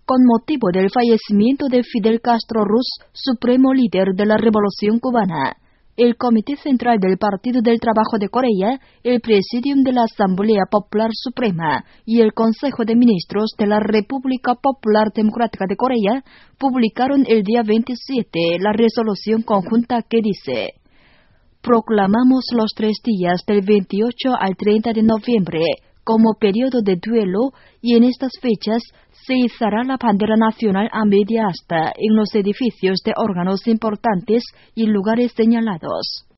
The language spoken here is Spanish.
con motivo del fallecimiento de Fidel Castro Ruz, supremo líder de la Revolución Cubana. El Comité Central del Partido del Trabajo de Corea, el Presidium de la Asamblea Popular Suprema y el Consejo de Ministros de la República Popular Democrática de Corea publicaron el día 27 la resolución conjunta que dice: proclamamos los 3 días del 28 al 30 de noviembre como periodo de duelo y en estas fechas se izará la bandera nacional a media asta en los edificios de órganos importantes y lugares señalados.